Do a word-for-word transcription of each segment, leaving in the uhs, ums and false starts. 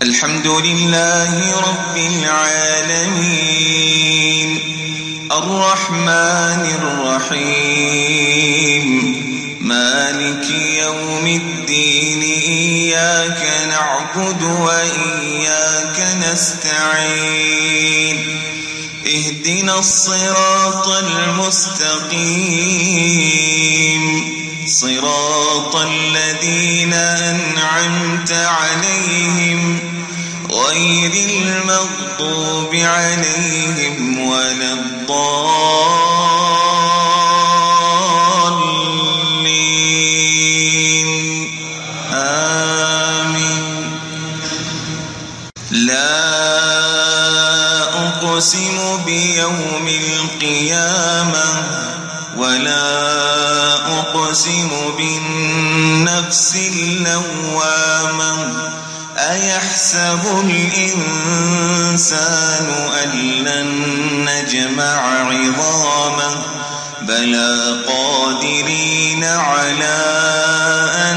الحمد لله رب العالمين الرحمن الرحيم مالك يوم الدين إياك نعبد وإياك نستعين اهدنا الصراط المستقيم صراط الذين أنعمت عليهم غير المغضوب عليهم ولا الضالين آمين. لا أقسم بيوم القيامة ولا أقسم بالنفس اللوامة أيحسب الإنسان أن لن نجمع عظامه بلى قادرين على أن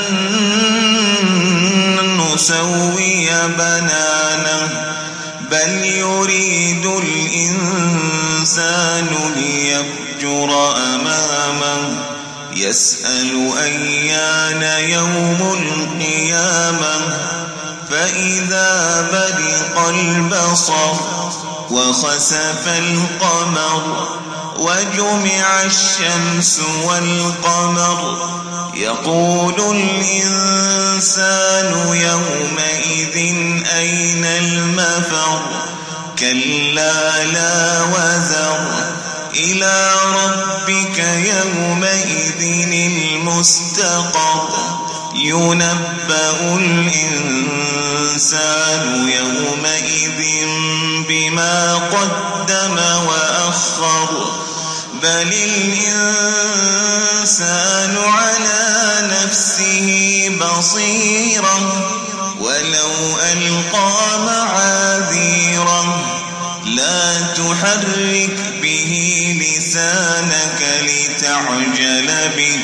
نسوي بنانه بل يريد الإنسان ليفجر أمامه يسأل أيان يوم القيامة فإذا برق البصر وخسف القمر وجمع الشمس والقمر يقول الإنسان يومئذ أين المفر كلا لا وزر إلى ربك يومئذ المستقر ينبأ الإنسان يومئذ بما قدم وأخر بل الإنسان على نفسه بصيرة ولو ألقى معاذيره لا تحرك به لسانك لتعجل به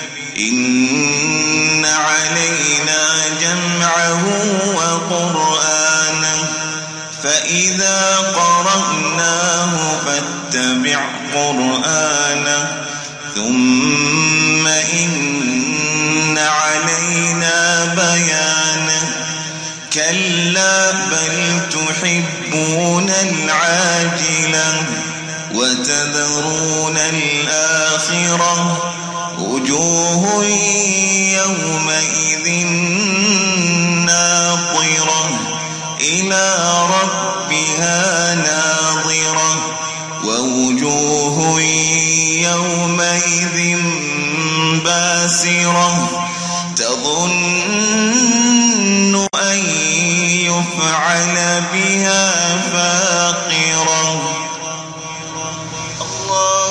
إن علينا جمعه وقرآنه فإذا قرأناه فاتبع قرآنه ثم إن علينا بيانه كلا بل تحبون العاجلة وتذرون الآخرة وجوه يومئذ ناظرة إلى ربها ناظرة ووجوه يومئذ باسرة تظن أن يفعل بها فاقرة. الله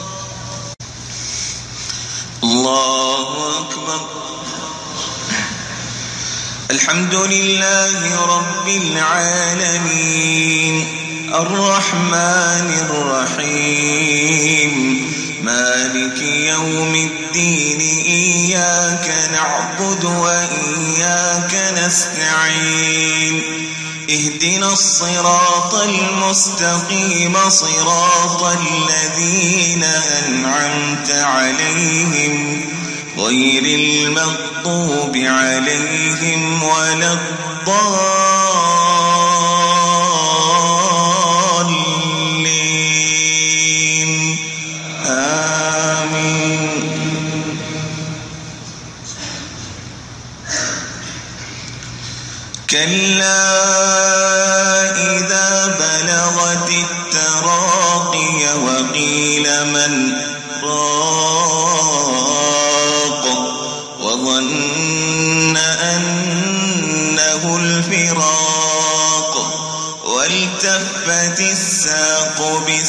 الله أكبر. الحمد لله رب العالمين الرحمن الرحيم مالك يوم الدين إياك نعبد وإياك نستعين اهدنا الصراط المستقيم صراط الذين أنعمت عليهم غير المغضوب عليهم ولا الضالين آمين. كلا إذا بلغت التراقي وقيل من راق وظن أنه الفراق والتفت الساق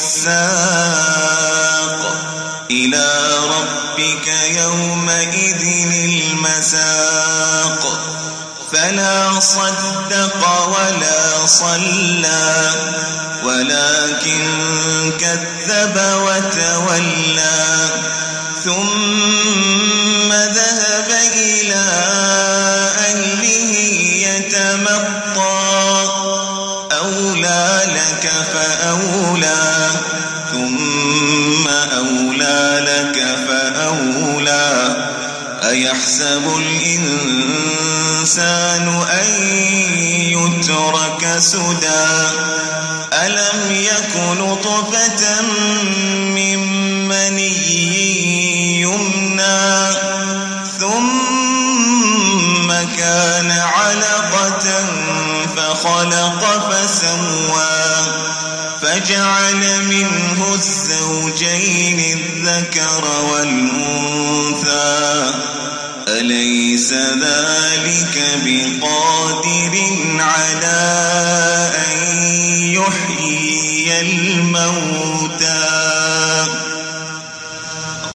بالساق إلى ربك يومئذ المساق فلا صدق ولا صلى ولكن كذب وتولى ثم ذهب إلى أهله يتمطى يعطى أولى لك فأولى ثم أولى لك فأولى أيحسب الإنسان أن يترك سدى ألم يك نطفة من مني يمنى ثم كان علقة فخلق فسوى فجعل منه الزوجين الذكر والأنثى أليس ذلك بقادر على